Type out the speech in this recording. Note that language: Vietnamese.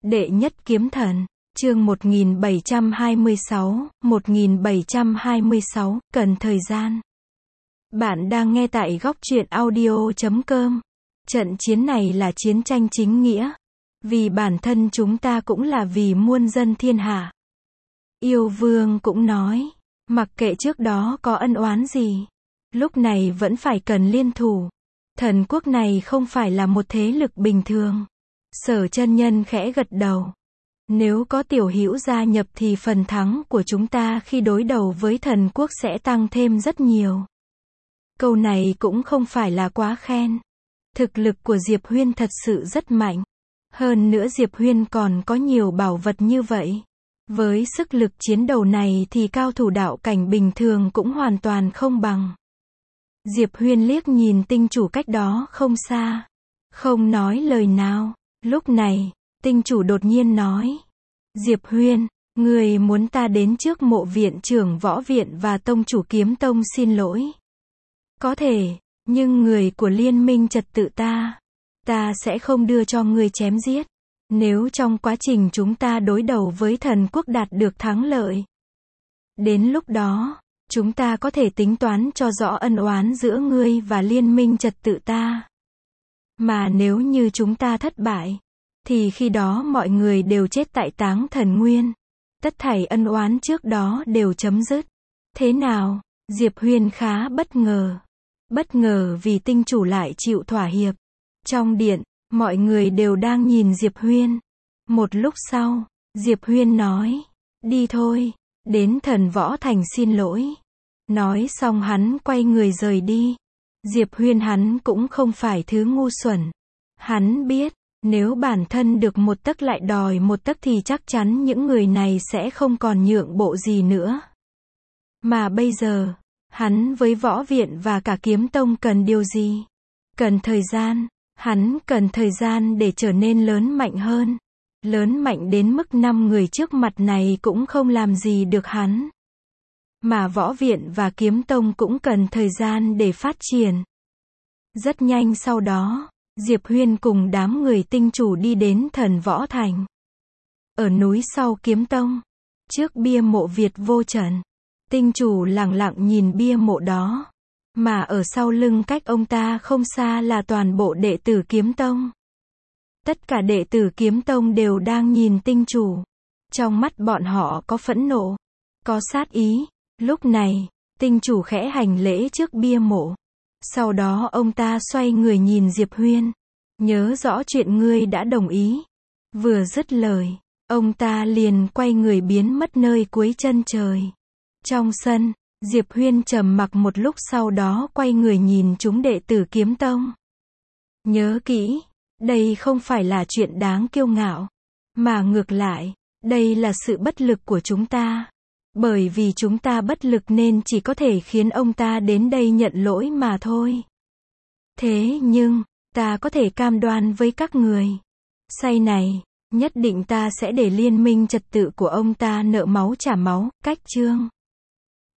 Đệ nhất kiếm thần, chương 1726, cần thời gian. Bạn đang nghe tại góc truyện audio.com. Trận chiến này là chiến tranh chính nghĩa. Vì bản thân chúng ta cũng là vì muôn dân thiên hạ. Yêu Vương cũng nói, mặc kệ trước đó có ân oán gì, lúc này vẫn phải cần liên thủ. Thần quốc này không phải là một thế lực bình thường. Sở chân nhân khẽ gật đầu. Nếu có tiểu hữu gia nhập thì phần thắng của chúng ta khi đối đầu với thần quốc sẽ tăng thêm rất nhiều. Câu này cũng không phải là quá khen. Thực lực của Diệp Huyên thật sự rất mạnh. Hơn nữa Diệp Huyên còn có nhiều bảo vật như vậy. Với sức lực chiến đấu này thì cao thủ đạo cảnh bình thường cũng hoàn toàn không bằng. Diệp Huyên liếc nhìn tinh chủ cách đó không xa. Không nói lời nào. Lúc này, tinh chủ đột nhiên nói. Diệp Huyên, người muốn ta đến trước mộ viện trưởng võ viện và tông chủ kiếm tông xin lỗi. Có thể, nhưng người của liên minh trật tự ta sẽ không đưa cho ngươi chém giết. Nếu trong quá trình chúng ta đối đầu với thần quốc đạt được thắng lợi. Đến lúc đó, chúng ta có thể tính toán cho rõ ân oán giữa ngươi và liên minh trật tự ta. Mà nếu như chúng ta thất bại, thì khi đó mọi người đều chết tại Táng Thần Nguyên. Tất thảy ân oán trước đó đều chấm dứt. Thế nào? Diệp Huyên khá bất ngờ. Bất ngờ vì tinh chủ lại chịu thỏa hiệp. Trong điện, mọi người đều đang nhìn Diệp Huyên. Một lúc sau, Diệp Huyên nói, đi thôi, đến Thần Võ Thành xin lỗi. Nói xong hắn quay người rời đi. Diệp Huyên hắn cũng không phải thứ ngu xuẩn. Hắn biết, nếu bản thân được một tấc lại đòi một tấc thì chắc chắn những người này sẽ không còn nhượng bộ gì nữa. Mà bây giờ, hắn với võ viện và cả kiếm tông cần điều gì? Cần thời gian. Hắn cần thời gian để trở nên lớn mạnh hơn. Lớn mạnh đến mức 5 người trước mặt này cũng không làm gì được hắn. Mà võ viện và kiếm tông cũng cần thời gian để phát triển. Rất nhanh sau đó, Diệp Huyên cùng đám người tinh chủ đi đến Thần Võ Thành. Ở núi sau kiếm tông, trước bia mộ Việt Vô Trần, tinh chủ lặng lặng nhìn bia mộ đó. Mà ở sau lưng cách ông ta không xa là toàn bộ đệ tử kiếm tông. Tất cả đệ tử kiếm tông đều đang nhìn tinh chủ. Trong mắt bọn họ có phẫn nộ, có sát ý. Lúc này, tinh chủ khẽ hành lễ trước bia mộ. Sau đó ông ta xoay người nhìn Diệp Huyên. Nhớ rõ chuyện ngươi đã đồng ý. Vừa dứt lời, ông ta liền quay người biến mất nơi cuối chân trời. Trong sân, Diệp Huyên trầm mặc một lúc sau đó quay người nhìn chúng đệ tử kiếm tông. Nhớ kỹ, đây không phải là chuyện đáng kiêu ngạo. Mà ngược lại, đây là sự bất lực của chúng ta. Bởi vì chúng ta bất lực nên chỉ có thể khiến ông ta đến đây nhận lỗi mà thôi. Thế nhưng, ta có thể cam đoan với các người. Sau này, nhất định ta sẽ để liên minh trật tự của ông ta nợ máu trả máu, cách chương.